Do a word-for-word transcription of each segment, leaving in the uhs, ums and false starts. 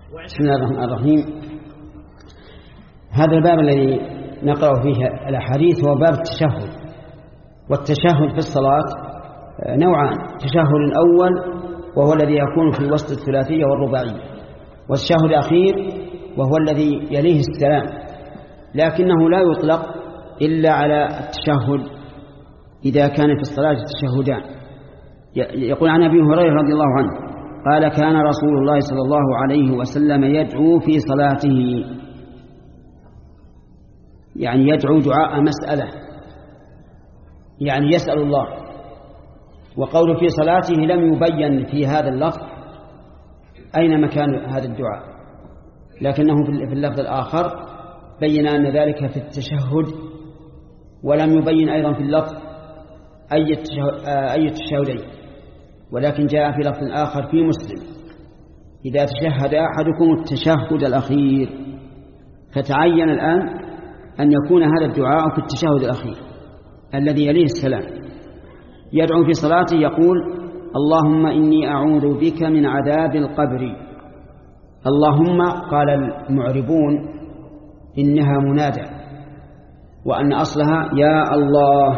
بسم الله الرحمن الرحيم. هذا الباب الذي نقرأ فيه الأحاديث هو باب التشهد. والتشهد في الصلاة نوعان: التشهد الأول وهو الذي يكون في وسط الثلاثية والرباعية، والتشهد الأخير وهو الذي يليه السلام، لكنه لا يطلق إلا على التشهد إذا كان في الصلاة تشهدان. يقول عن أبي هريرة رضي الله عنه قال: كان رسول الله صلى الله عليه وسلم يدعو في صلاته، يعني يدعو دعاء مسألة، يعني يسأل الله. وقول في صلاته لم يبين في هذا اللفظ أين مكان هذا الدعاء، لكنه في اللفظ الآخر بين أن ذلك في التشهد، ولم يبين أيضا في اللفظ أي التشهدين، ولكن جاء في لفظ آخر في مسلم: إذا تشهد أحدكم التشهد الأخير. فتعين الآن أن يكون هذا الدعاء في التشهد الأخير الذي يليه السلام. يدعو في صلاته يقول: اللهم إني أعوذ بك من عذاب القبر. اللهم، قال المعربون إنها منادى، وأن أصلها يا الله،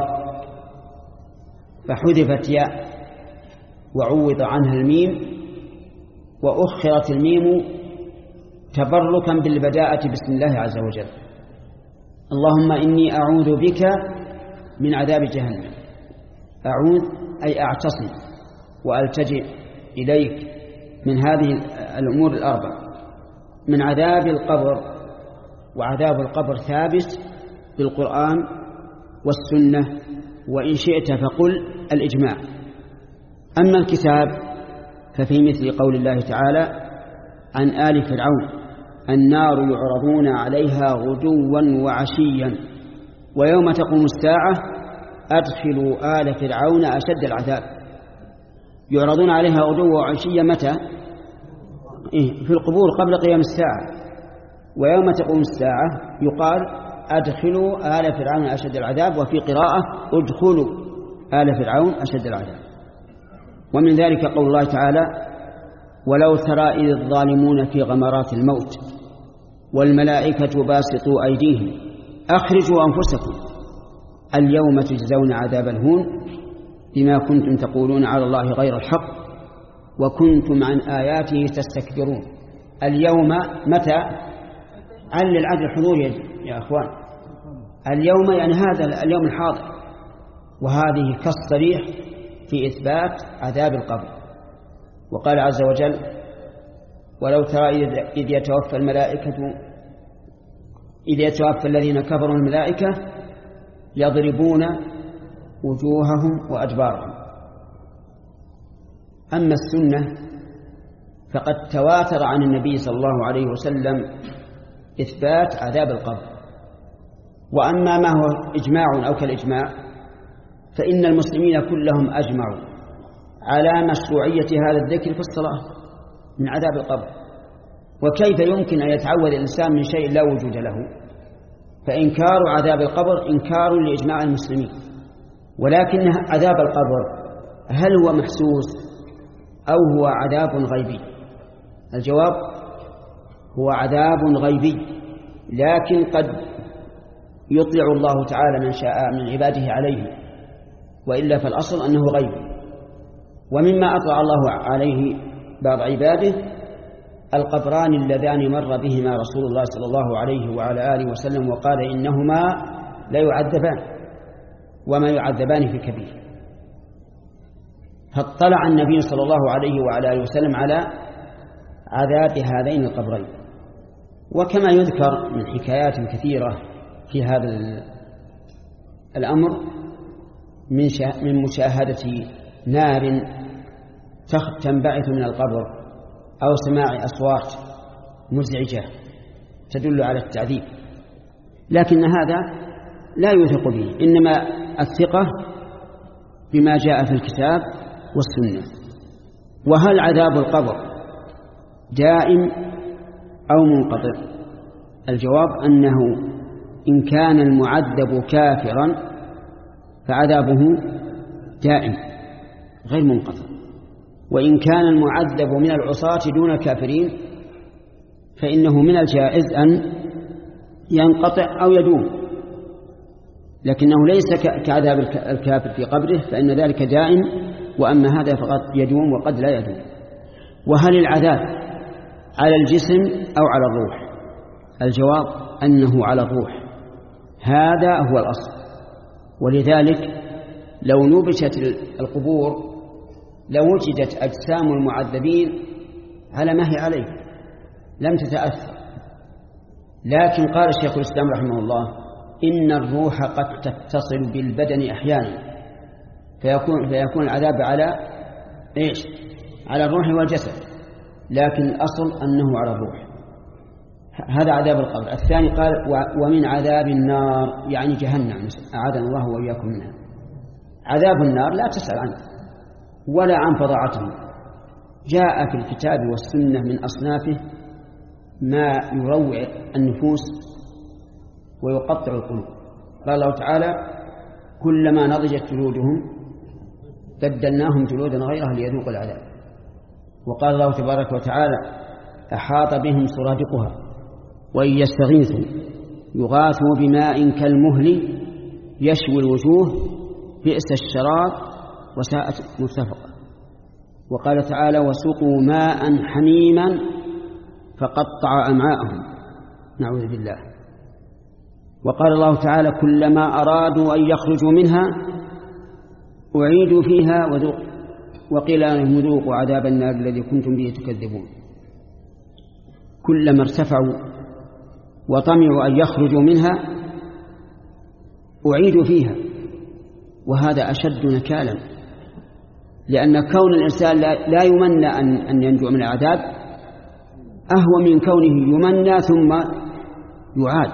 فحذفت ياء وعوض عنها الميم، وأخرت الميم تبركا بالبداءة بسم الله عز وجل. اللهم إني أعوذ بك من عذاب جهنم. أعوذ أي أعتصم وألتجئ إليك من هذه الأمور الأربع: من عذاب القبر، وعذاب القبر ثابت بالقرآن والسنة، وإن شئت فقل الإجماع. أما الكتاب ففي مثل قول الله تعالى عن آل فرعون: النار يعرضون عليها غدوا وعشيا ويوم تقوم الساعة أدخلوا آل فرعون أشد العذاب. يعرضون عليها غدوا وعشيا متى؟ في القبور قبل قيام الساعة. ويوم تقوم الساعة يقال أدخلوا آل فرعون أشد العذاب، وفي قراءة ادخلوا آل فرعون أشد العذاب. ومن ذلك قول الله تعالى: ولو ترى إذ الظالمون في غمرات الموت والملائكة باسطوا أيديهم أخرجوا أنفسكم اليوم تجزون عذاب الهون بما كنتم تقولون على الله غير الحق وكنتم عن آياته تستكبرون. اليوم متى؟ علل العدل الحضور يا أخوان. اليوم يعني هذا اليوم الحاضر، وهذه كالصريح في إثبات عذاب القبر. وقال عز وجل: ولو ترى إذ يتوفى الملائكة إذ يتوفى الذين كفروا الملائكة يضربون وجوههم وأدبارهم. أما السنة فقد تواتر عن النبي صلى الله عليه وسلم إثبات عذاب القبر. وأما ما هو إجماع أو كالإجماع فإن المسلمين كلهم أجمعوا على مشروعية هذا الذكر في الصلاة من عذاب القبر. وكيف يمكن أن يتعوذ الإنسان من شيء لا وجود له؟ فإنكار عذاب القبر إنكار لإجماع المسلمين. ولكن عذاب القبر هل هو محسوس أو هو عذاب غيبي؟ الجواب: هو عذاب غيبي، لكن قد يطلع الله تعالى من شاء من عباده عليه، وإلا فالأصل أنه غيبي. ومما أطلع الله عليه بعض عباده القبران اللذان مر بهما رسول الله صلى الله عليه وعلى آله وسلم وقال إنهما لا يعذبان وما يعذبان في كبير. فاطلع النبي صلى الله عليه وعلى آله وسلم على عذاب هذين القبرين. وكما يذكر من حكايات كثيرة في هذا الأمر من مشاهدة نار تنبعث من القبر أو سماع أصوات مزعجة تدل على التعذيب، لكن هذا لا يوثق به، إنما الثقة بما جاء في الكتاب والسنة. وهل عذاب القبر دائم أو منقطع؟ الجواب أنه إن كان المعذب كافرا فعذابه دائم غير منقطع، وإن كان المعذب من العصاة دون الكافرين فإنه من الجائز أن ينقطع أو يدوم، لكنه ليس كعذاب الكافر في قبره فإن ذلك دائم، وأما هذا فقد يدوم وقد لا يدوم. وهل العذاب على الجسم أو على الروح؟ الجواب أنه على الروح، هذا هو الأصل. ولذلك لو نبشت القبور لوجدت أجسام المعذبين على ما هي عليه لم تتأثر، لكن قال الشيخ الإسلام رحمه الله إن الروح قد تتصل بالبدن أحيانا فيكون, فيكون العذاب على إيش؟ على الروح والجسد، لكن الأصل أنه على الروح. هذا عذاب القبر. الثاني قال ومن عذاب النار، يعني جهنم، أعاذنا الله وإياكم منها. عذاب النار لا تسأل عنه ولا عن فظاعته، جاء في الكتاب والسنة من أصنافه ما يروع النفوس ويقطع القلوب. قال الله تعالى كلما نضجت جلودهم بدلناهم جلودا غيرها ليذوقوا العذاب. وقال الله تبارك وتعالى أحاط بهم سرادقها وإن يستغيثوا يغاثوا بماء كالمهل يشوي الوجوه بئس الشراب وساءت مرتفقة. وقال تعالى وسقوا ماء حميما فقطع أمعاءهم، نعوذ بالله. وقال الله تعالى كلما أرادوا أن يخرجوا منها أعيدوا فيها وقيل لهم ذوقوا عذاب النار الذي كنتم به تكذبون. كلما ارتفعوا وطمعوا أن يخرجوا منها أعيدوا فيها، وهذا أشد نكالا، لأن كون الإنسان لا يمنى أن ينجو من العذاب أهوى من كونه يمنى ثم يعاد.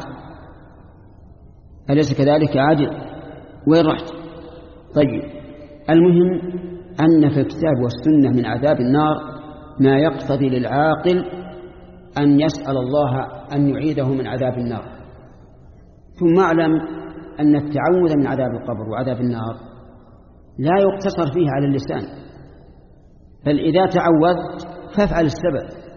أليس كذلك؟ عاجل وين رحت؟ طيب، المهم أن في الكتاب والسنة من عذاب النار ما يقتضي للعاقل أن يسأل الله أن يعيده من عذاب النار. ثم اعلم أن التعوذ من عذاب القبر وعذاب النار لا يقتصر فيه على اللسان، بل إذا تعوذت فافعل السبب.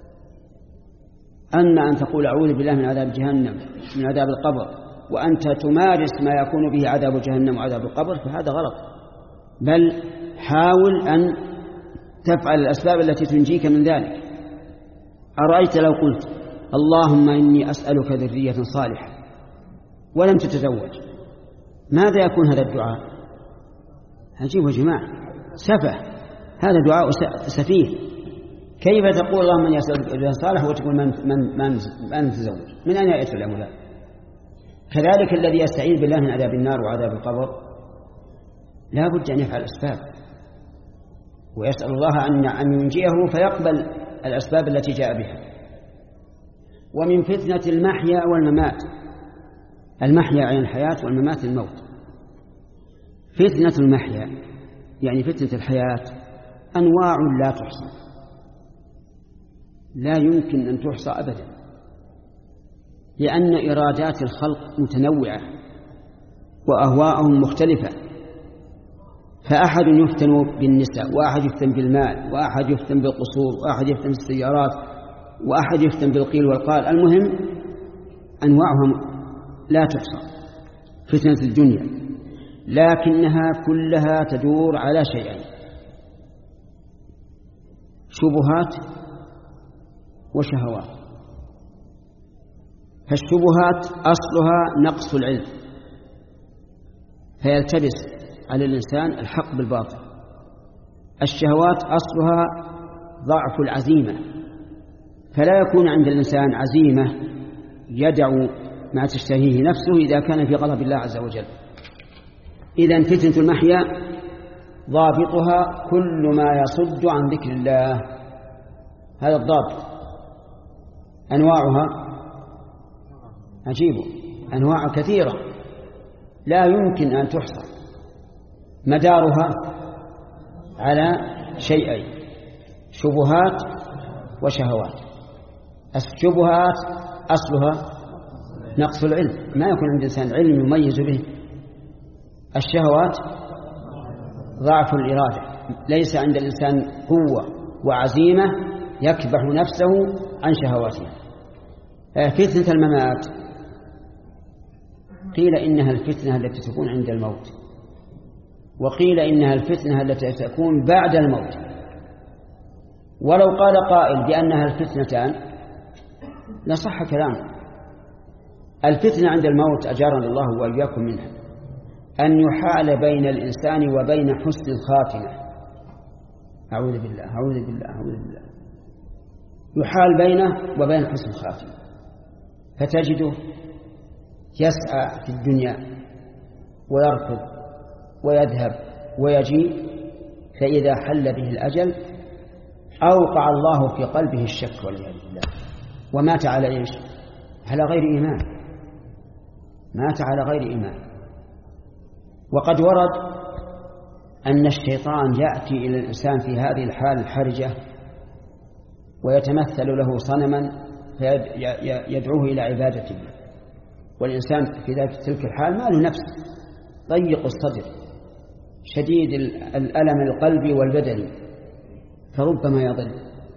أما أن تقول أعوذ بالله من عذاب جهنم من عذاب القبر وأنت تمارس ما يكون به عذاب جهنم وعذاب القبر فهذا غلط، بل حاول أن تفعل الأسباب التي تنجيك من ذلك. أرأيت لو قلت اللهم إني أسألك ذرية صالحة ولم تتزوج، ماذا يكون هذا الدعاء؟ عجيب يا جماعة، سفه، هذا دعاء سفيه. كيف تقول اللهم إني أسألك ذرية صالحة وتقول من من من من تزوج؟ من أين يأتي الأمر؟ كذلك الذي يستعيذ بالله من عذاب النار وعذاب القبر لا بد أن يفعل الأسباب ويسأل الله أن أن ينجيه فيقبل الأسباب التي جاء بها. ومن فتنة المحيا والممات، المحيا عن الحياة والممات الموت. فتنة المحيا يعني فتنة الحياة أنواع لا تحصى، لا يمكن أن تحصى أبدا، لأن إرادات الخلق متنوعة وأهواءهم مختلفة، فأحد يفتن بالنساء، وأحد يفتن بالمال، وأحد يفتن بالقصور، وأحد يفتن بالسيارات، وأحد يفتن بالقيل والقال. المهم أنواعهم لا تحصى فتنة الدنيا، لكنها كلها تدور على شيئين: شبهات وشهوات. فالشبهات أصلها نقص العلم فيلتبس على الإنسان الحق بالباطل. الشهوات أصلها ضعف العزيمة، فلا يكون عند الإنسان عزيمة يدعو ما تشتهيه نفسه إذا كان في غضب الله عز وجل. إذن فتنة المحيا ضابطها كل ما يصد عن ذكر الله، هذا الضابط. أنواعها عجيب، أنواع كثيرة لا يمكن أن تحصى. مدارها على شيئين: شبهات وشهوات. الشبهات أصلها نقص العلم، ما يكون عند الإنسان علم يميز به. الشهوات ضعف الإرادة، ليس عند الإنسان قوة وعزيمة يكبح نفسه عن شهواته. فتنة الممات قيل إنها الفتنة التي تكون عند الموت، وقيل إنها الفتنة التي تكون بعد الموت. ولو قال قائل بأنها الفتنتان لصح كلامه. الفتنة عند الموت أجارنا الله وإياكم منها أن يحال بين الإنسان وبين حسن الخاتمة. أعوذ بالله أعوذ بالله أعوذ بالله. يحال بينه وبين حسن الخاتمة، فتجده يسعى في الدنيا ويركض ويذهب ويجيء، فإذا حل به الأجل أوقع الله في قلبه الشك والعياذ بالله، ومات على إيش؟ على غير إيمان، مات على غير إيمان. وقد ورد أن الشيطان يأتي إلى الإنسان في هذه الحال الحرجة ويتمثل له صنما فيدعوه إلى عبادته، والإنسان في ذلك تلك الحال ما له نفس، ضيق الصدر، شديد الألم القلبي والبدني، فربما يضل.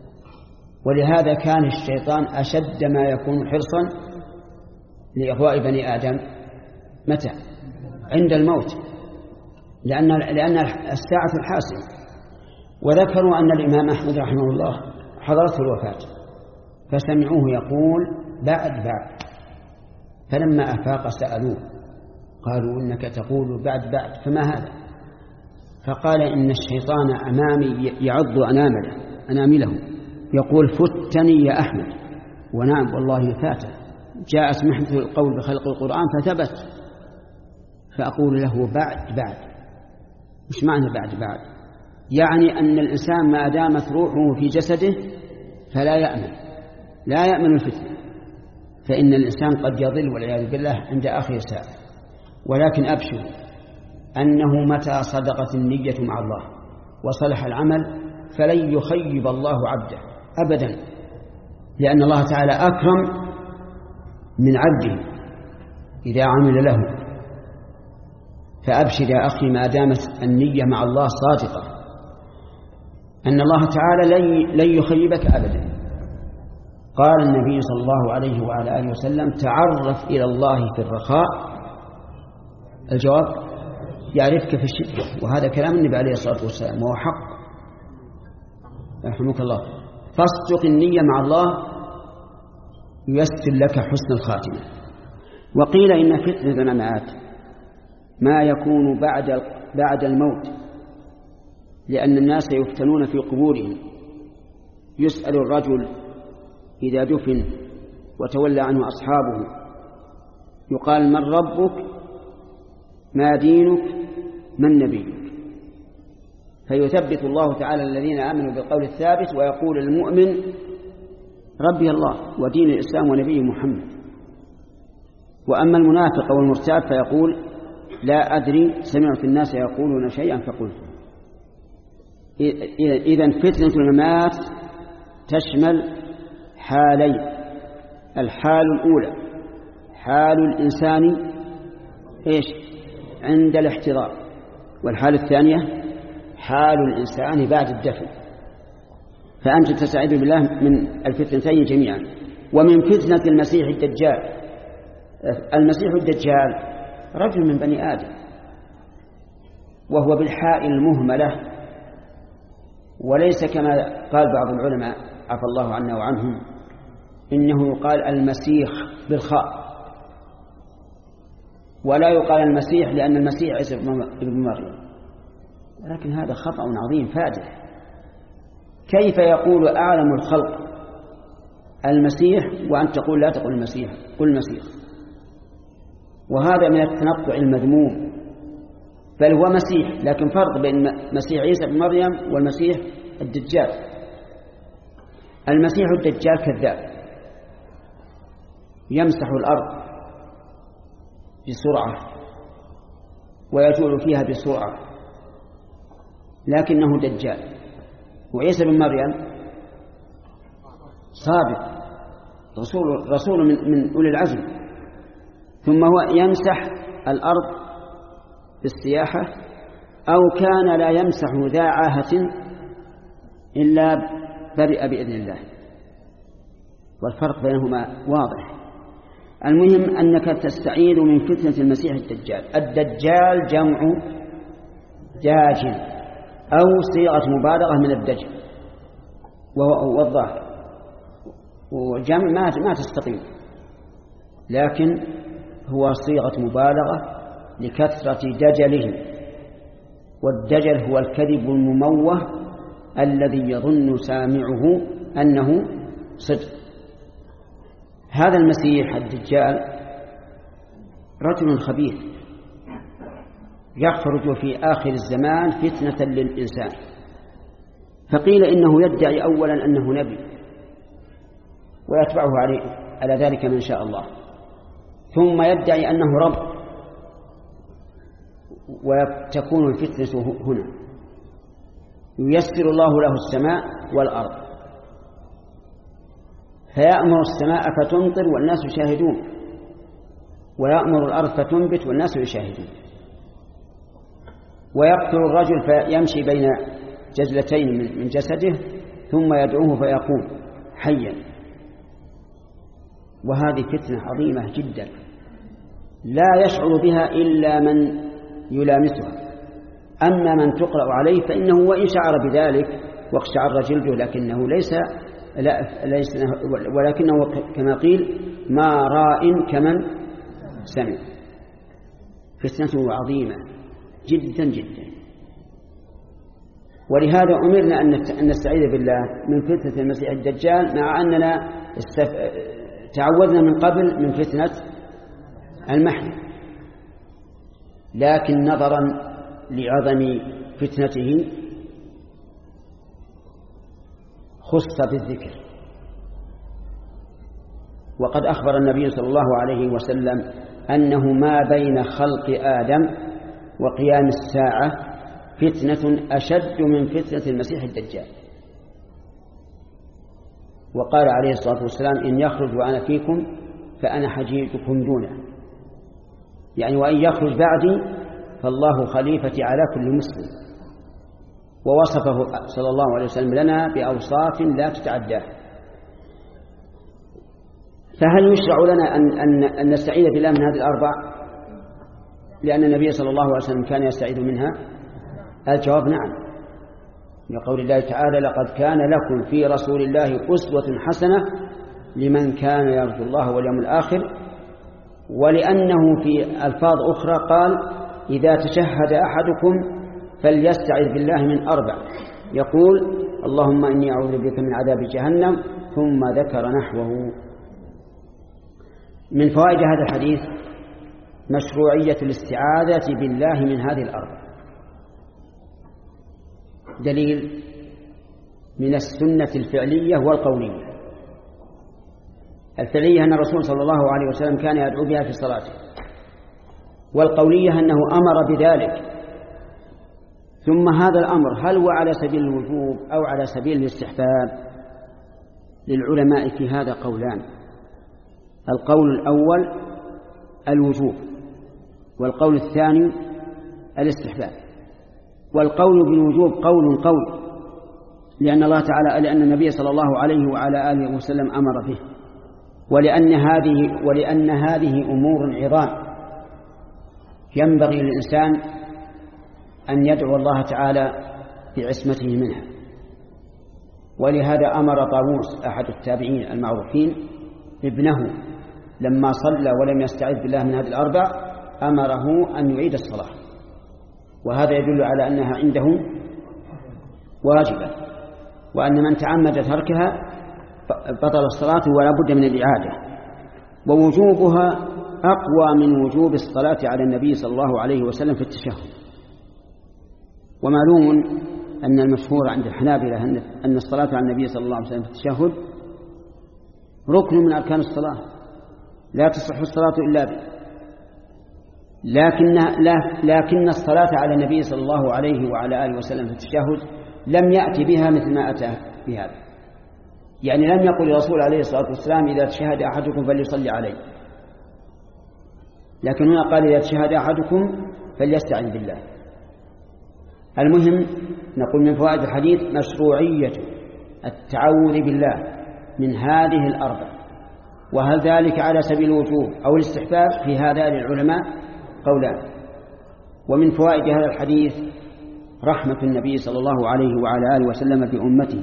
ولهذا كان الشيطان أشد ما يكون حرصا لإغواء بني آدم متى؟ عند الموت، لأن لأن الساعة الحاسمة. وذكروا أن الإمام أحمد رحمه الله حضرته الوفاة فسمعوه يقول بعد بعد، فلما أفاق سألوه قالوا إنك تقول بعد بعد فما هذا؟ فقال إن الشيطان أمامي يعض أنامله أنامله يقول فتني يا أحمد، ونعم والله فاته، جاءت محنة القول بخلق القرآن فثبت، فأقول له بعد بعد. مش معنى بعد بعد؟ يعني أن الإنسان ما دامت روحه في جسده فلا يأمن، لا يأمن الفتنة، فإن الإنسان قد يضل والعياذ بالله عند آخر ساعة. ولكن أبشر أنه متى صدقت النية مع الله وصلح العمل فلن يخيب الله عبده أبدا، لأن الله تعالى أكرم من عبده إذا عمل له. فأبشر يا أخي ما دامت النية مع الله صادقة أن الله تعالى لن يخيبك أبدا. قال النبي صلى الله عليه وعلى آله وسلم تعرف إلى الله في الرخاء، الجواب يعرفك في الشدة، وهذا كلام النبي عليه الصلاة والسلام وهو حق رحمك الله. فاصدق النية مع الله ييسر لك حسن الخاتمة. وقيل إن فتنة الممات ما يكون بعد بعد الموت، لأن الناس يفتنون في قبورهم. يسأل الرجل إذا دفن وتولى عنه أصحابه يقال من ربك ما دينك من نبيك، فيثبت الله تعالى الذين آمنوا بالقول الثابت ويقول المؤمن ربي الله ودين الإسلام ونبي محمد. وأما المنافق والمرتاب فيقول لا أدري سمعت الناس يقولون شيئا فقلت. إذن فتنة الممات تشمل حالين: الحال الأولى حال الإنسان إيش عند الاحتضار، والحال الثانية حال الإنسان بعد الدفن. فأنت تستعيذ بالله من الفتنتين جميعا. ومن فتنة المسيح الدجال، المسيح الدجال رجل من بني آدم، وهو بالحاء المهملة، وليس كما قال بعض العلماء عفى الله عنا وعنهم إنه يقال المسيح بالخاء، ولا يقال المسيح لأن المسيح عيسى ابن مريم، ولكن هذا خطأ عظيم فادح. كيف يقول أعلم الخلق المسيح وأن تقول لا تقول المسيح، قل المسيح؟ وهذا من التنطع المذموم. بل هو مسيح، لكن فرق بين مسيح عيسى بن مريم والمسيح الدجال. المسيح الدجال كذاب يمسح الأرض بسرعة ويجول فيها بسرعة، لكنه دجال. وعيسى بن مريم صادق رسول, رسول من, من أولي العزم، ثم هو يمسح الأرض بالسياحة، أو كان لا يمسح ذا عاهة إلا برئ بإذن الله. والفرق بينهما واضح. المهم أنك تستعيذ من فتنة المسيح الدجال. الدجال جمع داجل أو صيغة مبالغة من الدجل، والظاهر وجمع ما ما تستقيم، لكن هو صيغة مبالغة لكثرة دجلهم. والدجل هو الكذب المموه الذي يظن سامعه أنه صدق. هذا المسيح الدجال رجل خبيث يخرج في آخر الزمان فتنة للإنسان. فقيل إنه يدعي أولا أنه نبي ويتبعه عليه على ذلك من شاء الله، ثم يدعي أنه رب، وتكون الفتنة هنا. ييسر الله له السماء والأرض، فيأمر السماء فتمطر والناس يشاهدون، ويأمر الأرض فتنبت والناس يشاهدون، ويقتل الرجل فيمشي بين جزلتين من جسده ثم يدعوه فيقوم حيا. وهذه فتنة عظيمة جدا لا يشعر بها إلا من يلامسها. أما من تقرأ عليه فإنه وإن شعر بذلك واقشعر جلده لكنه ليس لا ليس ولكنه كما قيل ما راء كمن سمع. فتنته عظيمة جدا جدا. ولهذا أمرنا أن نستعيذ بالله من فتنة المسيح الدجال، مع أننا تعوذنا من قبل من فتنة المحيا، لكن نظرا لعظم فتنته خص بالذكر. وقد أخبر النبي صلى الله عليه وسلم أنه ما بين خلق آدم وقيام الساعة فتنة أشد من فتنة المسيح الدجال. وقال عليه الصلاة والسلام إن يخرج وأنا فيكم فأنا حجيجكم دونه، يعني وإن يخرج بعدي فالله خليفتي على كل مسلم. ووصفه صلى الله عليه وسلم لنا بأوصاف لا تتعداه. فهل يشرع لنا أن, أن, أن نستعيذ بالله من هذه الأربع لأن النبي صلى الله عليه وسلم كان يستعيذ منها؟ الجواب نعم، لقول الله تعالى لقد كان لكم في رسول الله أسوة حسنة لمن كان يرجو الله واليوم الآخر. ولأنه في ألفاظ أخرى قال إذا تشهد أحدكم فليستعذ بالله من أربع، يقول اللهم إني أعوذ بك من عذاب جهنم، ثم ذكر نحوه. من فوائد هذا الحديث مشروعية الاستعاذة بالله من هذه الأربع. دليل من السنة الفعلية والقولية. الفعلية أن الرسول صلى الله عليه وسلم كان يدعو بها في صلاته، والقولية أنه أمر بذلك. ثم هذا الأمر هل هو على سبيل الوجوب أو على سبيل الاستحباب؟ للعلماء في هذا قولان. القول الأول الوجوب، والقول الثاني الاستحباب. والقول بالوجوب قول قول لأن الله تعالى لأن النبي صلى الله عليه وعلى آله وسلم أمر به، ولأن هذه ولأن هذه أمور عظام ينبغي للإنسان أن يدعو الله تعالى بعصمته منها. ولهذا أمر طاووس أحد التابعين المعروفين ابنه لما صلى ولم يستعذ بالله من هذه الأربع أمره أن يعيد الصلاة، وهذا يدل على أنها عنده واجبة، وأن من تعمد تركها بطل الصلاة ولا بد من الإعادة. ووجوبها أقوى من وجوب الصلاة على النبي صلى الله عليه وسلم في التشهد. ومعلوم أن المشهور عند الحنابلة أن الصلاة على النبي صلى الله عليه وسلم في التشهد ركن من أركان الصلاة، لا تصح الصلاة إلا به. لكن, لكن الصلاة على النبي صلى الله عليه وعلى آله وسلم في التشهد لم يأتي بها مثل ما أتى بهذا. يعني لم يقل الرسول عليه الصلاة والسلام إذا تشهد أحدكم فليصلي عليه، لكن هنا قال إذا تشهد أحدكم فليستعذ بالله. المهم نقول من فوائد الحديث مشروعية التعوذ بالله من هذه الأربع. وهل ذلك على سبيل الوجوب أو الاستحباب؟ في هذا للعلماء قولان. ومن فوائد هذا الحديث رحمة النبي صلى الله عليه وعلى آله وسلم بأمته،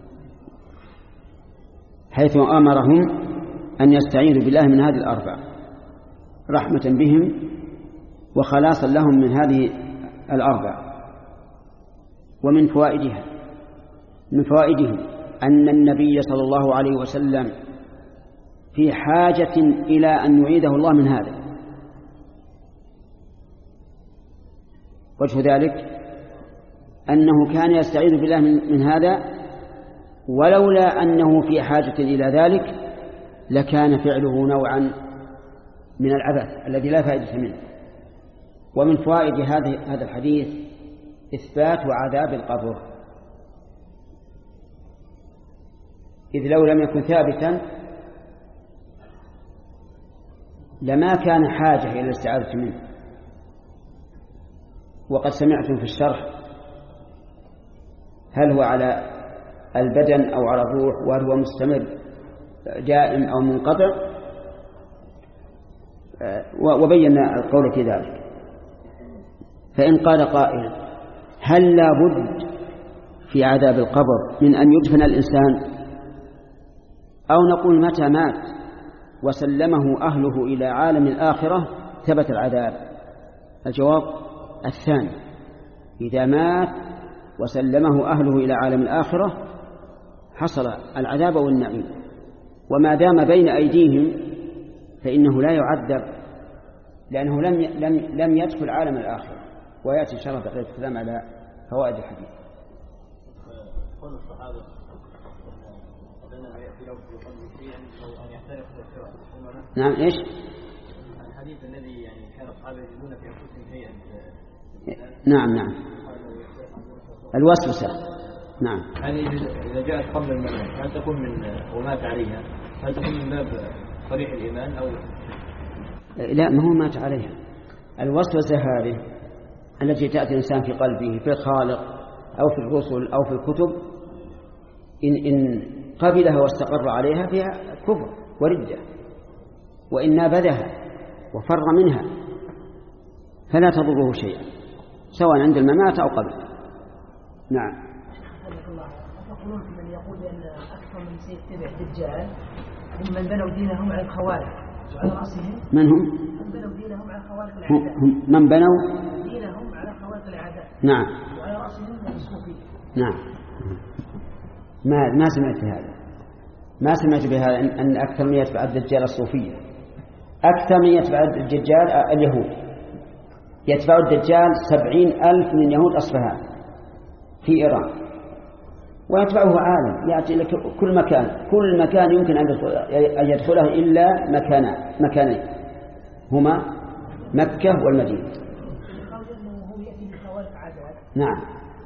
حيث أمرهم أن يستعيذوا بالله من هذه الأربع رحمة بهم وخلاصا لهم من هذه الأربع. ومن فوائدها من فوائده أن النبي صلى الله عليه وسلم في حاجة إلى أن يعيده الله من هذا. وجه ذلك أنه كان يستعيذ بالله من, من هذا، ولولا أنه في حاجة إلى ذلك لكان فعله نوعا من العبث الذي لا فائدة منه. ومن فوائد هذا الحديث إثبات عذاب القبر، إذ لو لم يكن ثابتا لما كان حاجة إلى الاستعاذة منه. وقد سمعتم في الشرح هل هو على البدن أو على الروح، وهل هو مستمر دائم أو منقطع، وبينا القول في ذلك. فإن قال قائل هل لا بد في عذاب القبر من أن يدفن الإنسان، أو نقول متى مات وسلمه أهله إلى عالم الآخرة ثبت العذاب؟ الجواب الثاني، إذا مات وسلمه أهله إلى عالم الآخرة حصل العذاب والنعيم، وما دام بين أيديهم فإنه لا يعذب، لأنه لم لم لم يدخل عالم الآخرة. ويأتي إن شاء الله بقية الكلام على فوائد الحديث. قول الصحابة نعم إيش؟ الحديث الذي يعني كان الصحابة يجدون في أنفسهم شيئا. نعم نعم الوسوسة. نعم. يعني إذا جاءت قبل الممات هل تكون من ومات عليها، هل تكون من باب صريح الإيمان أو لا؟ ما هو مات عليها. الوسوسة هذه التي تأتي الإنسان في قلبه في الخالق أو في الرسل أو في الكتب، إن, إن قبلها واستقر عليها فيها كفر وردة، وإن نابذها وفر منها فلا تضره شيئا سواء عند الممات أو قبل. نعم. تقولون من يقول أن أكثر من سيتبع الدجال هم من بنوا دينهم على الخوارق وعلى رأسهم. من هم؟ من بنوا دينهم على خوارق العادات. هم من بنوا دينهم على خوارق العادات. نعم. وعلى رأسهم الصوفية. نعم. ما ما سمعت هذا، ما سمعت بهذا أن أكثر من يتبع الدجال الصوفية. أكثر من يتبع الدجال اليهود، يتبع الدجال سبعين ألف من يهود أصفهان في إيران، ويتبعه عالم يأتي لك كل مكان، كل مكان يمكن أن يدخله إلا مكان مكانين هما مكة والمدينة. نعم.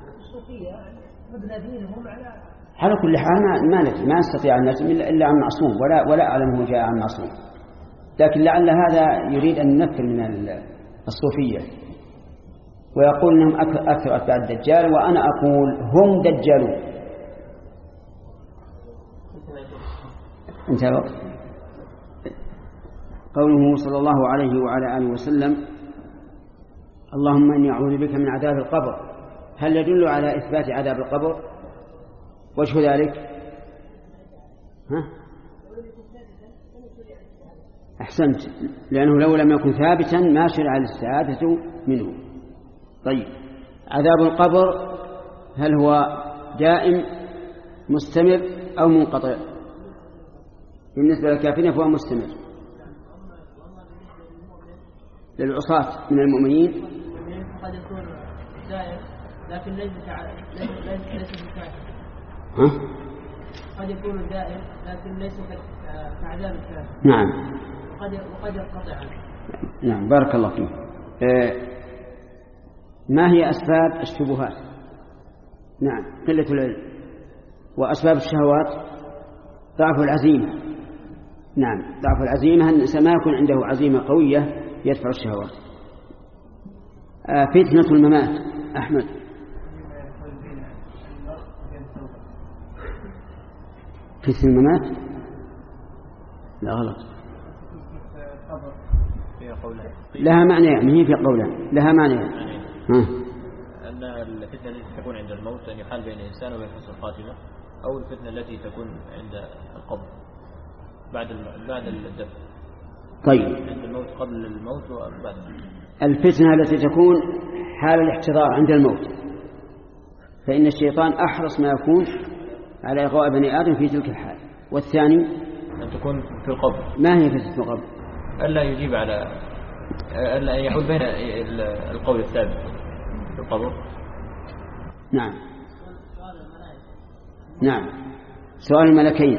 على كل حال ما ندري، ما نستطيع أن نجزم إلا عن معصوم، ولا ولا أعلمه جاء عن معصوم، لكن لعل هذا يريد أن ينفر من الصوفية ويقول أنهم أكثر أتباع الدجال، وأنا أقول هم دجالون. انتهى الوقت. قوله صلى الله عليه وعلى آله وسلم اللهم إني أعوذ بك من عذاب القبر، هل يدل على إثبات عذاب القبر؟ وجه ذلك ها؟ أحسنت، لأنه لو لم يكن ثابتا ما شرع الاستعاذة منه. طيب، عذاب القبر هل هو دائم مستمر أو منقطع؟ بالنسبة للكافرين فهو مستمر، للعصاة من المؤمنين قد يكون دائم لكن ليس ليس بكافر. ها؟ قد يكون دائم لكن ليس كعذاب الكافر. نعم. وقد وقد ينقطع. نعم، بارك الله فيك. آه ما هي أسباب الشبهات؟ نعم، قلة العلم. وأسباب الشهوات ضعف العزيمة. نعم، ضعف العزيمة، أن ما يكون عنده عزيمة قوية يدفع الشهوات. آه فتنة الممات. أحمد. فتنة الممات لا غلط لها معنى يعني هي في قولها لها معنى يعني. ها. أن الفتنة التي تكون عند الموت أن يحال بين الإنسان وبين حسن الخاتمة أو الفتنة التي تكون عند القبر بعد بعد الدفن. طيب عند الموت قبل الموت وبعد الفتنة التي تكون حال الاحتضار عند الموت فإن الشيطان أحرص ما يكون على إغواء بني آدم في تلك الحال. والثاني أن تكون في القبر. ما هي فتنة القبر؟ ألا يجيب على ألا يحول بين القول الثابت في القبر. نعم نعم سؤال الملكين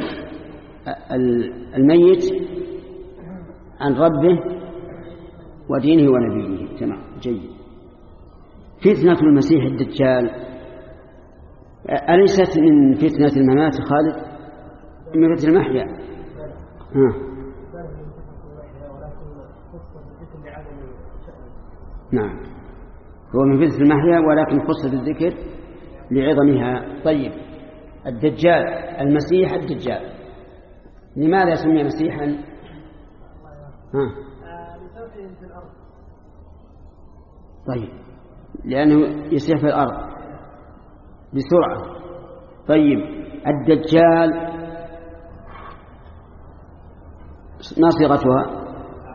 الميت عن ربه ودينه ونبيه. تمام جيد. فتنة المسيح الدجال أليست من فتنة الممات خالد؟ من فتنة المحيا. ها. نعم هو من فتنة المحيا ولكن خص بالذكر لعظمها. طيب الدجال المسيح الدجال لماذا سمي مسيحا؟ ها. طيب لأنه يسيح في الأرض بسرعة. طيب الدجال ما صيغتها؟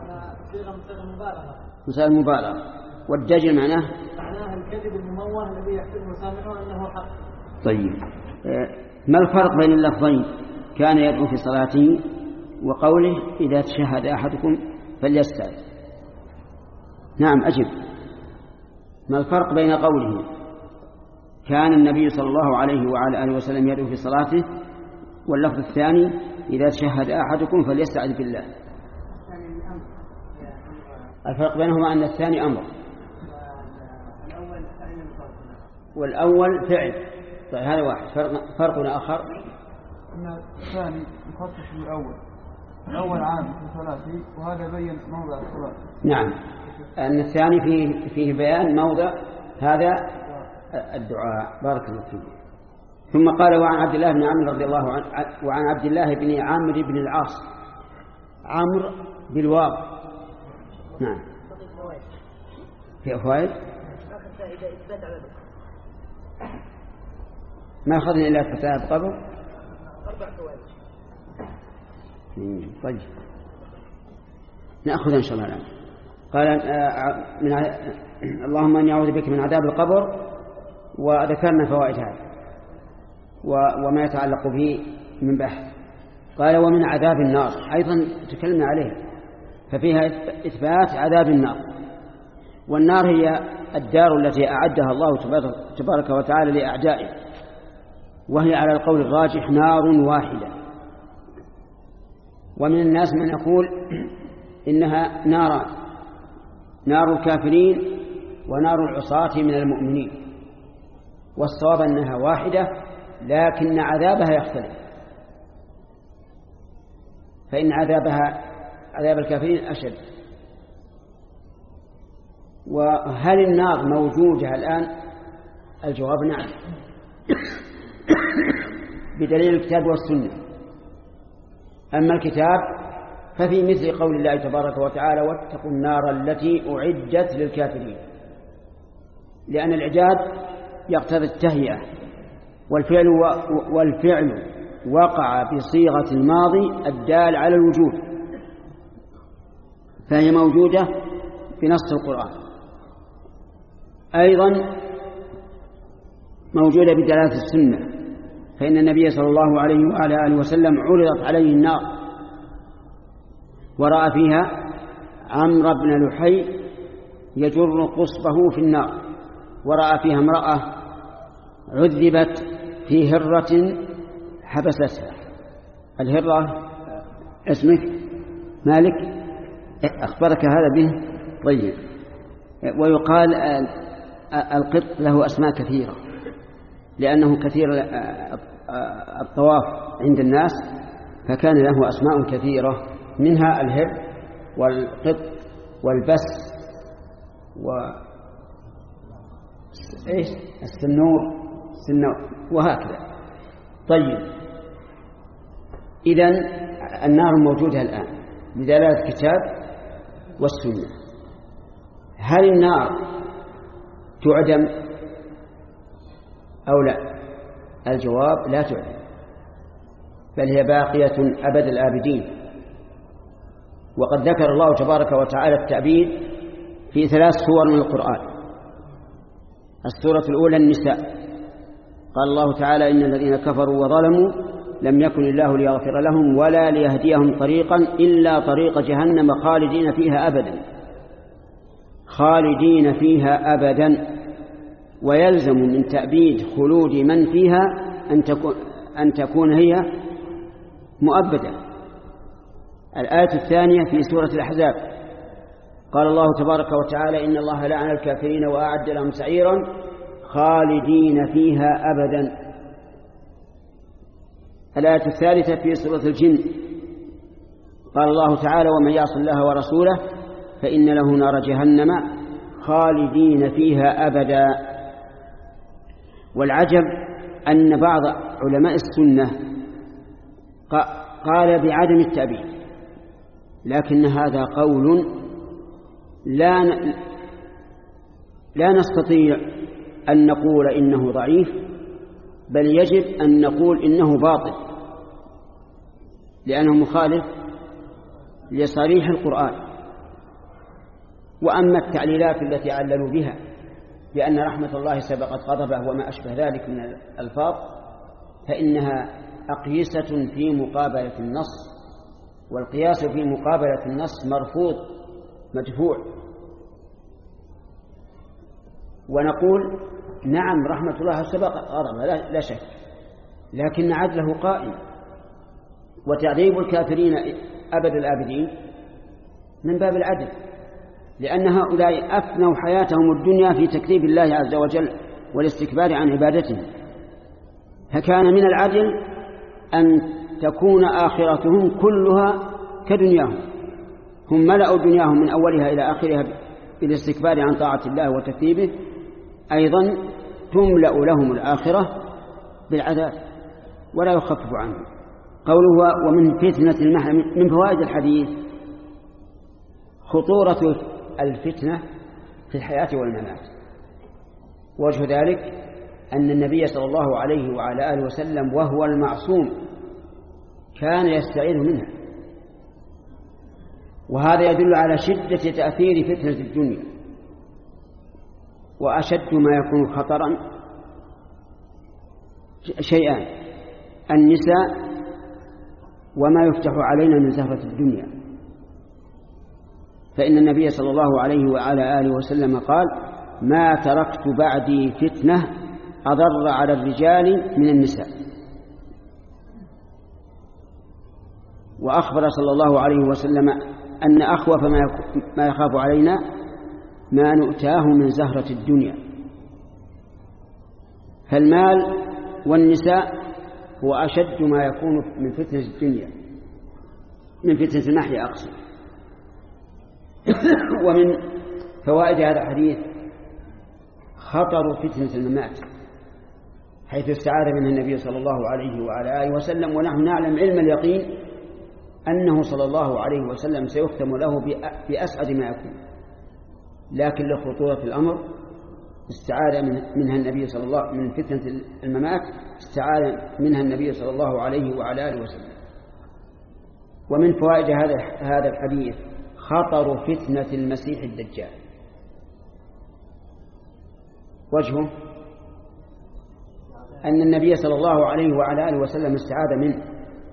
مثال المبالغة. والدجل معناه معناها الكذب المموه الذي يحسبه سامعه أنه حق. طيب ما الفرق بين اللفظين كان يدعو في صلاته وقوله إذا تشهد أحدكم فليستعذ؟ نعم أجب. ما الفرق بين قوله كان النبي صلى الله عليه وعلى آله وسلم يدعو في صلاته واللفظ الثاني إذا تشهد أحدكم فليستعذ بالله؟ الفرق بينهما أن الثاني أمر والأول فعل. طيب هذا واحد. فرق, فرق آخر أن الثاني يخصص بالأول. الأول عام في صلاته وهذا بين موضع الصلاة. نعم أن الثاني فيه, فيه بيان موضع هذا الدعاء. بارك الله فيك. ثم قال وعن عبد الله بن عمرو رضي الله عنه وعن عبد الله بن عمرو بن العاص عمرو بالواو. نعم في فوائد ما أخذنا إلا فتاة قبل أربع فوائد. طيب نأخذ إن شاء الله الآن. قال من ع... اللهم إني أعوذ بك من عذاب القبر وذكرنا فوائد هذا و... وما يتعلق به من بحث. قال ومن عذاب النار أيضا تكلمنا عليه ففيها إثبات عذاب النار. والنار هي الدار التي أعدها الله تبارك وتعالى لأعدائه وهي على القول الراجح نار واحدة. ومن الناس من يقول إنها ناران نار الكافرين ونار العصاة من المؤمنين والصواب أنها واحدة لكن عذابها يختلف. فإن عذابها عذاب الكافرين أشد. وهل النار موجودة الآن؟ الجواب نعم بدليل الكتاب والسنة. أما الكتاب ففي مثل قول الله تبارك وتعالى واتقوا النار التي أعدت للكافرين لأن الإعداد يقتضي التهيئة والفعل, والفعل وقع بصيغة الماضي الدال على الوجود فهي موجودة بنص القرآن. أيضا موجودة بدلالة السنة فإن النبي صلى الله عليه وعلى آله وسلم عرضت عليه النار ورأى فيها عمرو بن لحي يجر قصبه في النار ورأى فيها امرأة عذبت في هرة حبستها. الهرة اسمك مالك أخبرك هذا به. طيب ويقال القط له أسماء كثيرة لأنه كثير الطواف عند الناس فكان له أسماء كثيرة منها الهر والقط والبس و إيش السنور السنور وهكذا. طيب إذن النار موجودة الآن بدلالة الكتاب والسنة. هل النار تعدم أو لا؟ الجواب لا تعدم، بل هي باقية أبد الآبدين. وقد ذكر الله تبارك وتعالى التأبيد في ثلاث سور من القرآن. السورة الأولى النساء، قال الله تعالى إن الذين كفروا وظلموا لم يكن الله ليغفر لهم ولا ليهديهم طريقا إلا طريق جهنم خالدين فيها أبدا، خالدين فيها أبدا. ويلزم من تأبيد خلود من فيها أن تكون, أن تكون هي مؤبدة. الآية الثانية في سورة الأحزاب، قال الله تبارك وتعالى إن الله لعن الكافرين وأعد لهم سعيرا خالدين فيها أبدا. الآية الثالثة في سورة الجن، قال الله تعالى ومن يعص الله ورسوله فإن له نار جهنم خالدين فيها أبدا. والعجب أن بعض علماء السنة قال بعدم التأبيد، لكن هذا قول لا لا نستطيع أن نقول إنه ضعيف، بل يجب أن نقول إنه باطل، لأنه مخالف لصريح القرآن. وأما التعليلات التي عللوا بها بأن رحمة الله سبقت غضبه وما أشبه ذلك من الألفاظ فإنها أقيسة في مقابلة النص، والقياس في مقابلة النص مرفوض مدفوع. ونقول نعم رحمة الله سبق غضبه لا شك، لكن عدله قائم، وتعذيب الكافرين أبد الآبدين من باب العدل، لأن هؤلاء أفنوا حياتهم الدنيا في تكذيب الله عز وجل والاستكبار عن عبادته، فكان من العدل أن تكون آخرتهم كلها كدنياهم، هم ملأوا دنياهم من أولها إلى آخرها بالاستكبار عن طاعة الله وتكذيبه، أيضا تملأ لهم الآخرة بالعذاب ولا يخفف عنهم. قوله ومن فتنة المحيا، من فوائد الحديث خطورة الفتنة في الحياة والممات. وجه ذلك أن النبي صلى الله عليه وعلى آله وسلم وهو المعصوم كان يستعيذ منها، وهذا يدل على شدة تأثير فتنة الدنيا. وأشد ما يكون خطرا شيئان: النساء وما يفتح علينا من زهرة الدنيا. فإن النبي صلى الله عليه وعلى آله وسلم قال ما تركت بعدي فتنة أضر على الرجال من النساء. وأخبر صلى الله عليه وسلم أن أخوف ما يخاف علينا ما نؤتاه من زهرة الدنيا. فالمال والنساء هو أشد ما يكون من فتنة الدنيا، من فتنة المحيا أقصد. ومن فوائد هذا الحديث خطر فتنة الممات، حيث استعاذ منها النبي صلى الله عليه وعلى آله وسلم، ونحن نعلم علم اليقين أنه صلى الله عليه وسلم سيختم له بأسعد ما يكون، لكن لخطورة الأمر استعاذ منها النبي صلى الله من فتنة الممات استعاذ منها النبي صلى الله عليه وعلى آله وسلم. ومن فوائد هذا هذا الحديث خطر فتنة المسيح الدجال. وجهه أن النبي صلى الله عليه وعلى آله وسلم استعاذ منه،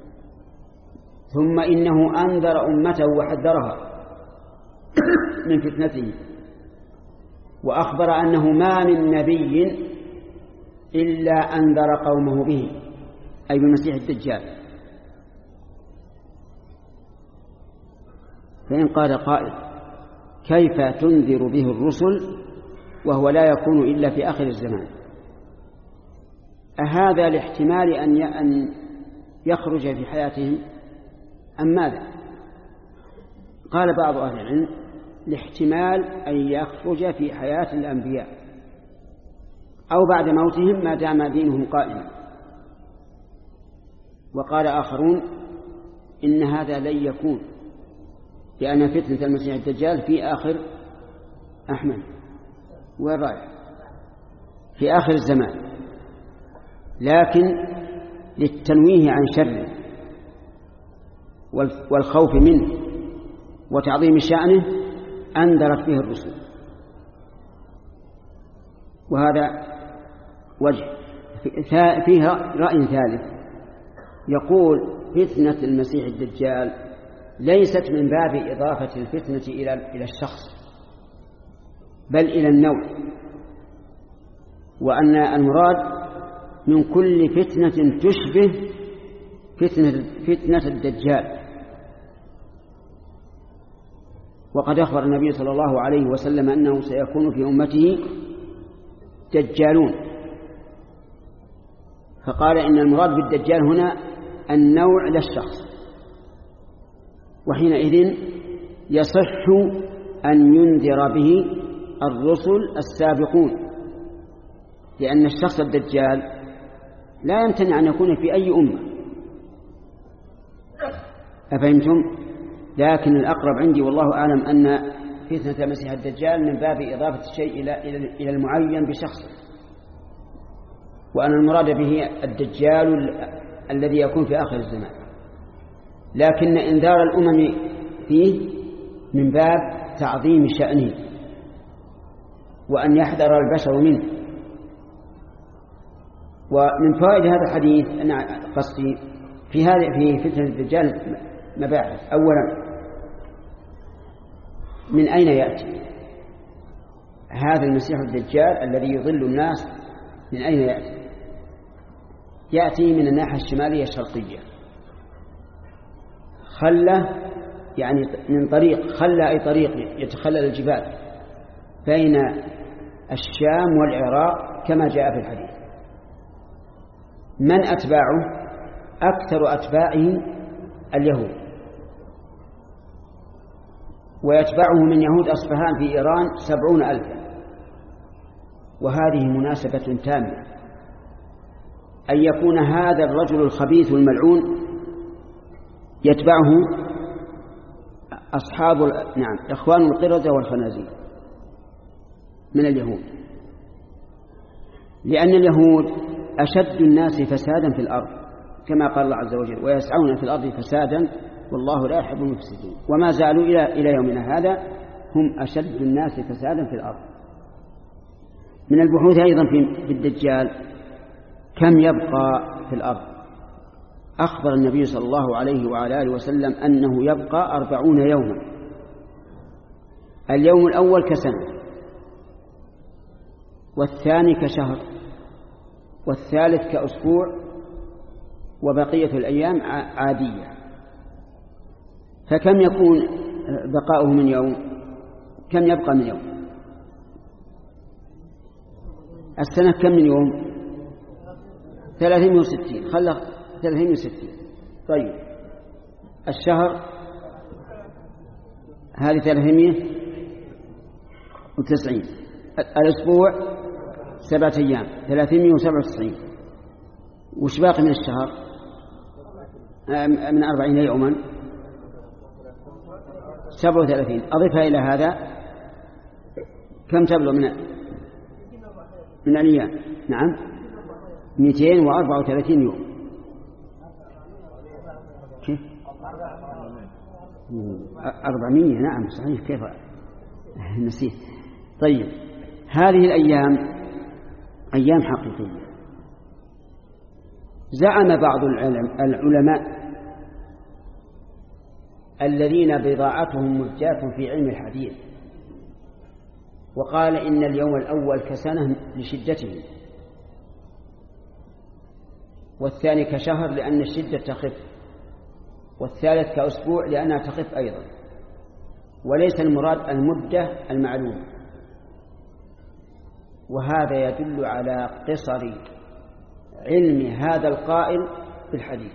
ثم إنه أنذر أمته وحذرها من فتنته، وأخبر أنه ما من نبي إلا أنذر قومه به، أي بالمسيح الدجال. فإن قال قائل كيف تنذر به الرسل وهو لا يكون إلا في آخر الزمان؟ أهذا لاحتمال أن يخرج في حياتهم أم ماذا؟ قال بعض أهل العلم لاحتمال أن يخرج في حياة الأنبياء أو بعد موتهم ما دام دينهم قائما. وقال آخرون إن هذا لن يكون، لأن فتنة المسيح الدجال في آخر أحمد والرائع في آخر الزمان، لكن للتنويه عن شره والخوف منه وتعظيم شأنه أنذرت به الرسل. وهذا وجه. فيه رأي ثالث يقول فتنة المسيح الدجال ليست من باب إضافة الفتنة إلى إلى الشخص بل إلى النوع، وأن المراد من كل فتنة تشبه فتنة, فتنة الدجال. وقد أخبر النبي صلى الله عليه وسلم أنه سيكون في أمته دجالون، فقال إن المراد بالدجال هنا النوع لا الشخص، وحينئذ يصح أن ينذر به الرسل السابقون، لأن الشخص الدجال لا يمتنع أن يكون في أي أمة. أفهمتم؟ لكن الأقرب عندي والله أعلم أن فتنة مسيح الدجال من باب إضافة الشيء إلى إلى المعين بشخص، وأن المراد به الدجال الذي يكون في آخر الزمان، لكن إنذار الأمم فيه من باب تعظيم شأنه وأن يحذر البشر منه. ومن فوائد هذا الحديث أنا قصدي في هذه في فتنة الدجال مباحث. أولا، من أين يأتي هذا المسيح الدجال الذي يضل الناس؟ من أين يأتي؟ يأتي من الناحية الشمالية الشرقية، خلة يعني من طريق، خلة أي طريق يتخلل الجبال بين الشام والعراق كما جاء في الحديث. من أتباعه؟ أكثر أتباعه اليهود، ويتبعه من يهود أصفهان في إيران سبعون ألفا. وهذه مناسبة تامة أن يكون هذا الرجل الخبيث الملعون يتبعه أصحاب نعم إخوان القردة والخنازير من اليهود، لأن اليهود أشد الناس فسادا في الأرض كما قال الله عز وجل: ويسعون في الأرض فسادا والله لا يحب المفسدين. وما زالوا إلى إلى يومنا هذا هم أشد الناس فسادا في الأرض. من البحوث أيضا في الدجال كم يبقى في الأرض. أخبر النبي صلى الله عليه وعلى آله وسلم أنه يبقى أربعون يوما، اليوم الأول كسنة، والثاني كشهر، والثالث كأسبوع، وبقية الأيام عادية. فكم يكون بقاؤه من يوم؟ كم يبقى من يوم؟ السنة كم من يوم؟ ثلاثمائة وستين. خلى ثلاثمائة وستين. طيب الشهر هذه ثلاثمائة وتسعين. الأسبوع سبعة أيام ثلاثمائة وسبعة وتسعين. وش باقي من الشهر؟ من أربعين يوما سبعة وثلاثين. أضفها إلى هذا كم تبلغ من من الأيام؟ نعم مئتين وأربعة وثلاثين يوم. كيف؟ أربعمائة. نعم صحيح. كيف نسيت؟ طيب هذه الأيام أيام حقيقية. زعم بعض العلماء الذين بضاعتهم مزجاة في علم الحديث وقال إن اليوم الأول كسنة لشدته، والثاني كشهر لأن الشدة تخف، والثالث كأسبوع لأنها تخف أيضا، وليس المراد المدة المعلومة. وهذا يدل على قصر علم هذا القائل بالحديث.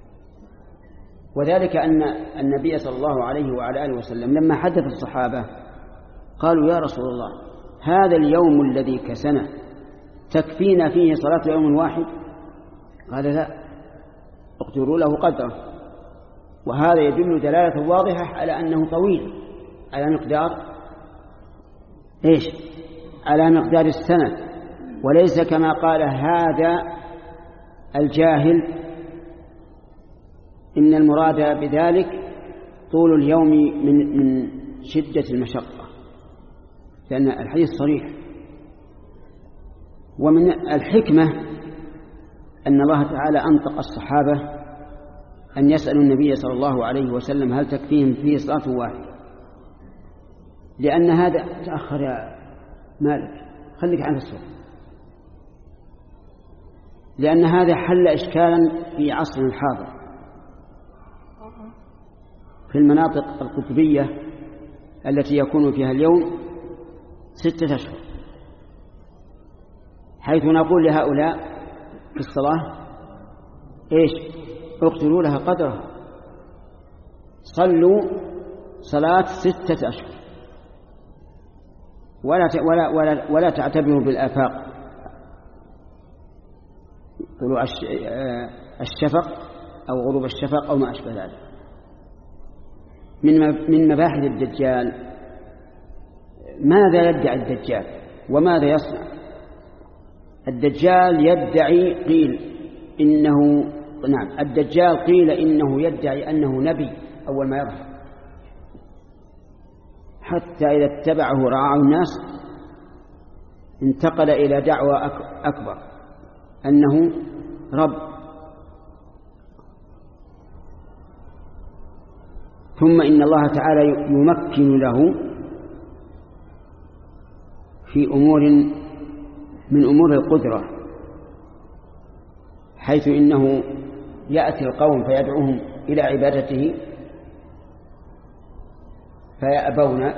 وذلك أن النبي صلى الله عليه وعلى آله وسلم لما حدث الصحابة قالوا: يا رسول الله، هذا اليوم الذي كسنة تكفينا فيه صلاة يوم واحد؟ قال: لا، اقدروا له قدره. وهذا يدل دلالة واضحة على أنه طويل، على مقدار إيش؟ على مقدار السنة، وليس كما قال هذا الجاهل إن المراد بذلك طول اليوم من من شدة المشقة، لأن الحديث صريح. ومن الحكمة أن الله تعالى أنطق الصحابة أن يسألوا النبي صلى الله عليه وسلم هل تكفيهم فيه صلاة واحدة، لأن هذا تأخر يا مالك خليك عن الصلاة، لأن هذا حل إشكالا في عصرنا الحاضر في المناطق القطبية التي يكون فيها اليوم ستة أشهر، حيث نقول لهؤلاء في الصلاة إيش؟ اقتلوا لها قدرها، صلوا صلاة ستة أشهر، ولا ولا ولا, ولا تعتبروا بالآفاق طلوع الشفق أو غروب الشفق أو ما أشبه ذلك. من من مباحث الدجال ماذا يدعي الدجال وماذا يصنع؟ الدجال يدعي قيل إنه نعم الدجال قيل إنه يدعي أنه نبي أول ما يظهر، حتى إذا اتبعه رعاه الناس انتقل إلى دعوة أكبر أنه رب. ثم إن الله تعالى يمكن له في أمور من أمور القدرة، حيث إنه يأتي القوم فيدعوهم إلى عبادته فيأبون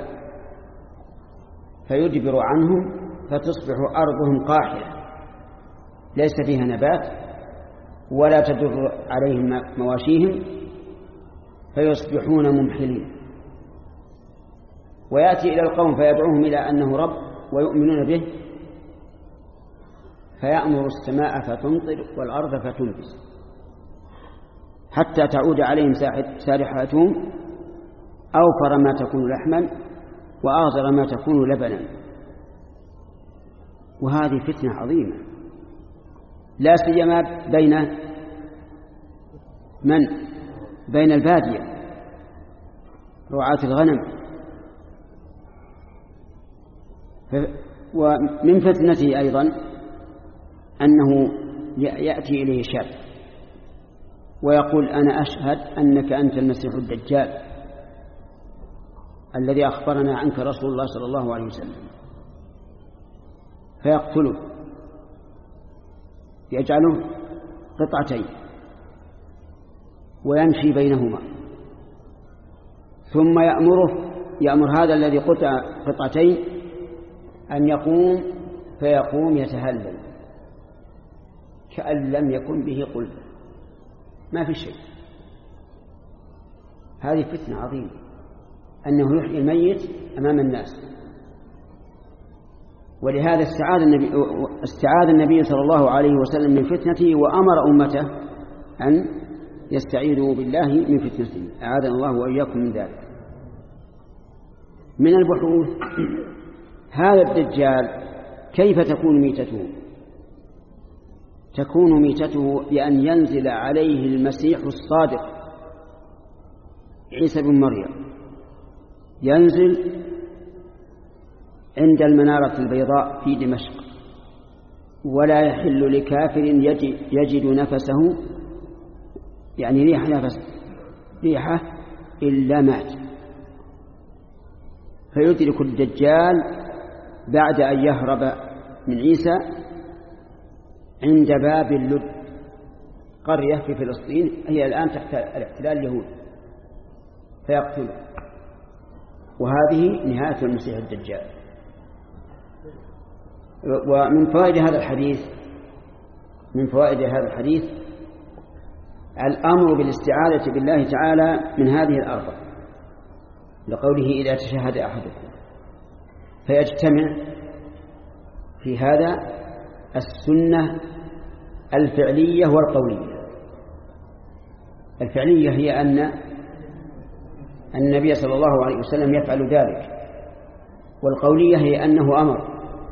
فيجبر عنهم فتصبح أرضهم قاحلة ليس فيها نبات ولا تدر عليهم مواشيهم فيصبحون ممحلين، ويأتي إلى القوم فيدعوهم إلى أنه رب ويؤمنون به فيأمر السماء فتمطر والأرض فتنبت حتى تعود عليهم سارحاتهم أوفر ما تكون لحما وأغزر ما تكون لبنا. وهذه فتنة عظيمة لا سيما بين من بين البادية رعاة الغنم. ومن فتنته أيضا أنه يأتي إليه شاب ويقول أنا أشهد أنك أنت المسيح الدجال الذي أخبرنا عنك رسول الله صلى الله عليه وسلم، فيقتله يجعله قطعتين ويمشي بينهما، ثم يأمره يأمر هذا الذي قطع قطعتين أن يقوم فيقوم يتهلل كأن لم يكن به قلب، ما في شيء. هذه فتنة عظيمة أنه يحيي الميت أمام الناس. ولهذا استعاذ النبي, استعاذ النبي صلى الله عليه وسلم من فتنته وأمر أمته أن يستعيذوا بالله من فتنته، أعاذنا الله وإياكم من ذلك. من البحوث هذا الدجال كيف تكون ميتته؟ تكون ميتته بأن ينزل عليه المسيح الصادق عيسى بن مريم، ينزل عند المنارة البيضاء في دمشق، ولا يحل لكافر يجد نفسه يعني ريح نفس ريحه إلا مات، فيدرك الدجال بعد أن يهرب من عيسى عند باب اللد، قرية في فلسطين هي الآن تحت الاحتلال اليهودي، فيقتله. وهذه نهاية المسيح الدجال. ومن فوائد هذا الحديث من فوائد هذا الحديث الأمر بالاستعاذة بالله تعالى من هذه الأربع، لقوله إذا تشهد أحدكم، فيجتمع في هذا السنة الفعلية والقولية. الفعلية هي أن أن النبي صلى الله عليه وسلم يفعل ذلك، والقولية هي أنه أمر.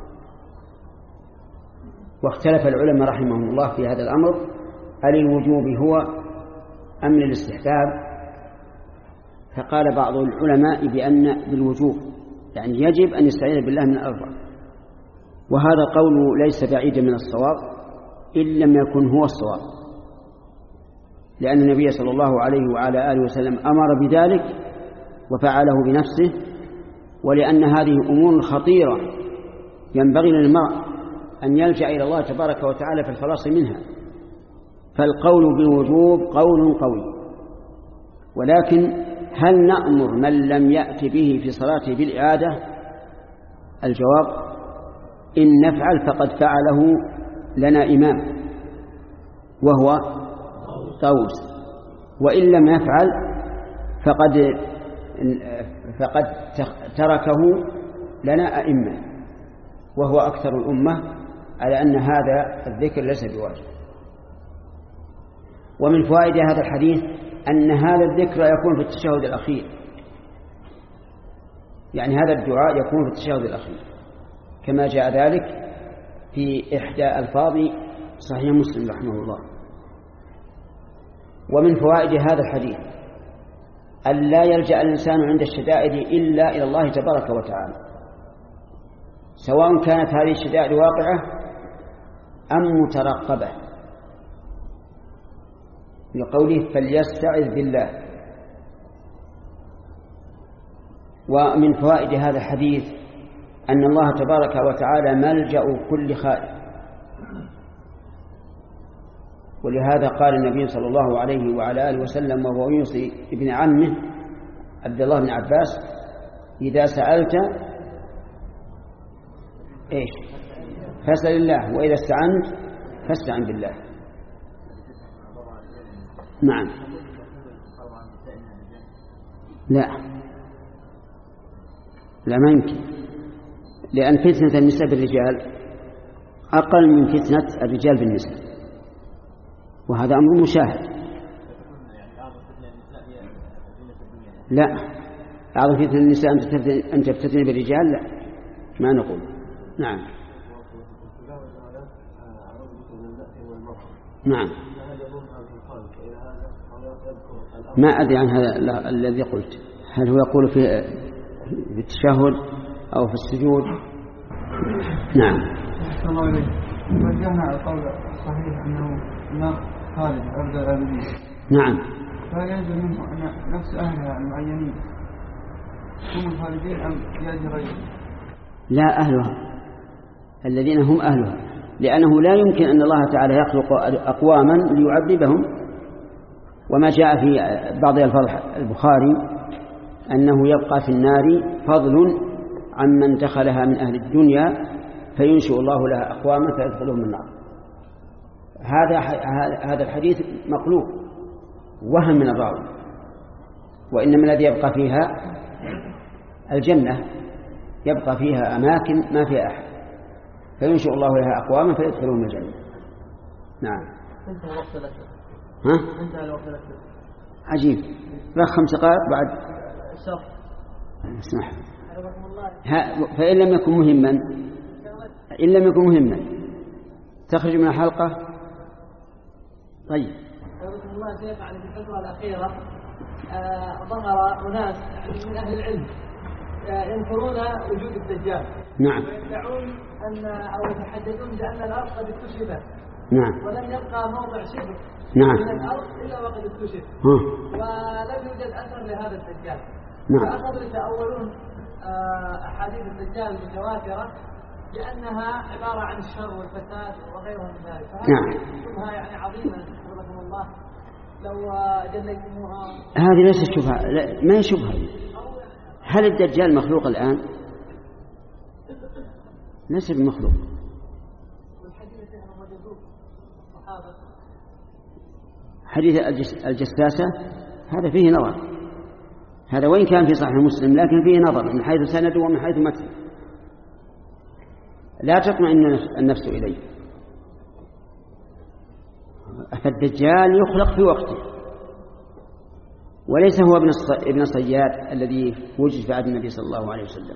واختلف العلماء رحمهم الله في هذا الأمر، هل الوجوب هو أم للاستحباب؟ فقال بعض العلماء بأن بالوجوب، يعني يجب أن يستعيذ بالله من الأربع، وهذا قول ليس بعيدا من الصواب إن لم يكن هو الصواب، لأن النبي صلى الله عليه وعلى آله وسلم أمر بذلك وفعله بنفسه، ولأن هذه أمور خطيرة ينبغي للمرء أن يلجأ إلى الله تبارك وتعالى في الخلاص منها، فالقول بالوجوب قول قوي. ولكن هل نأمر من لم يأت به في صلاته بالإعادة؟ الجواب إن نفعل فقد فعله لنا إمام وهو طاووس، وإن لم يفعل فقد فقد تركه لنا أئمة، وهو أكثر الأمة على أن هذا الذكر ليس بواجب. ومن فوائد هذا الحديث أن هذا الذكر يكون في التشهد الأخير، يعني هذا الدعاء يكون في التشهد الأخير كما جاء ذلك في إحدى ألفاظ صحيح مسلم رحمه الله. ومن فوائد هذا الحديث أن لا يلجأ الإنسان عند الشدائد إلا إلى الله تبارك وتعالى، سواء كانت هذه الشدائد واقعة أم مترقبة، لقوله فليستعذ بالله. ومن فوائد هذا الحديث أن الله تبارك وتعالى ملجأ كل خائف، ولهذا قال النبي صلى الله عليه وعلى آله وسلم وهو يوصي ابن عمه عبد الله بن عباس: إذا سألت إيش فاسأل الله، وإذا استعنت فاستعن بالله. نعم. لا لا ما يمكن، لأن فتنة النساء بالرجال أقل من فتنة الرجال بالنساء، وهذا أمر مشاهد. لا، أعظم فتنة النساء أن تفتتن بالرجال، لا ما نقول. نعم نعم. ما أدري عن هذا الذي قلت، هل هو يقول في التشهد أو في السجود؟ نعم. الله عليك. وجهنا على القول الصحيح أنه النار خالد عبد العابدين. نعم. فهل يلزم منه أن نفس أهلها المعينين هم الخالدين أم يأتي غيرهم؟ لا، أهلها الذين هم أهلها، لأنه لا يمكن أن الله تعالى يخلق أقواما ليعذبهم. وما جاء في بعض ألفاظ البخاري أنه يبقى في النار فضل عمن دخلها من أهل الدنيا فينشئ الله لها أقواما فيدخلهم النار. هذا هذا الحديث مقلوب وهم من الراوي، وإنما الذي يبقى فيها الجنة، يبقى فيها أماكن ما فيها أحد فينشئ الله لها أقواما فيدخلهم الجنة. نعم. انتهى وقت الأسر. ها؟ انتهى الوقت الأسر. عجيب. رخ خمس دقائق بعد. الشرط. اسمح. فإن لم يكن مهما إن لم يكن مهما تخرج من الحلقة. طيب. رحمه الله شيخ، على الفترة الأخيرة آه ظهر أناس من أهل العلم ينكرون وجود الدجال. نعم. ويدعون أن أو يتحدثون بأن الأرض قد اكتشفت. نعم. ولم يبقى موضع شبر نعم. من الأرض إلا وقد اكتشف. ولم يوجد أثر لهذا الدجال. نعم. فأخذوا يتأولون أحاديث الدجال المتواترة بأنها عبارة عن الشر والفساد وغيرها من ذلك. نعم. شبهة يعني عظيمة رحمه الله، لو جليتموها. هذه ليست شبهة، لا ما هي شبهة. هل الدجال مخلوق الآن؟ ليس بمخلوق. حديث الجساسة هذا فيه نظر، هذا وإن كان في صحيح مسلم لكن فيه نظر من حيث سند ومن حيث متن، لا تطمئن النفس إليه. فالدجال يخلق في وقته وليس هو ابن صياد الذي وجد في عهد النبي صلى الله عليه وسلم،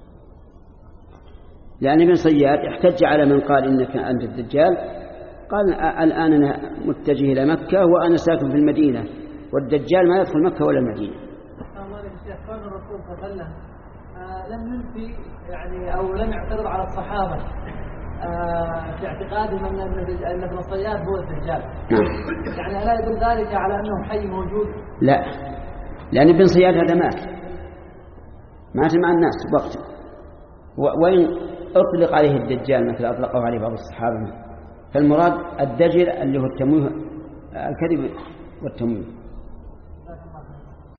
لأن ابن صياد احتج على من قال إنك أنت الدجال، قال الآن أنا متجه إلى مكة وأنا ساكن في المدينة، والدجال ما يدخل مكة ولا المدينة. كان الرسول صلى الله عليه وسلم لم ينفي يعني أو لم يعترض على الصحابة في اعتقادهم أن ابن صياد هو الدجال، يعني ألا يدل ذلك على أنه حي موجود؟ لا، لأن ابن صياد هذا مات مات مع الناس وقته، وإن أطلق عليه الدجال مثل أطلقه عليه بعض الصحابة، فالمراد الدجل اللي هو التمويه، الكذب والتمويه.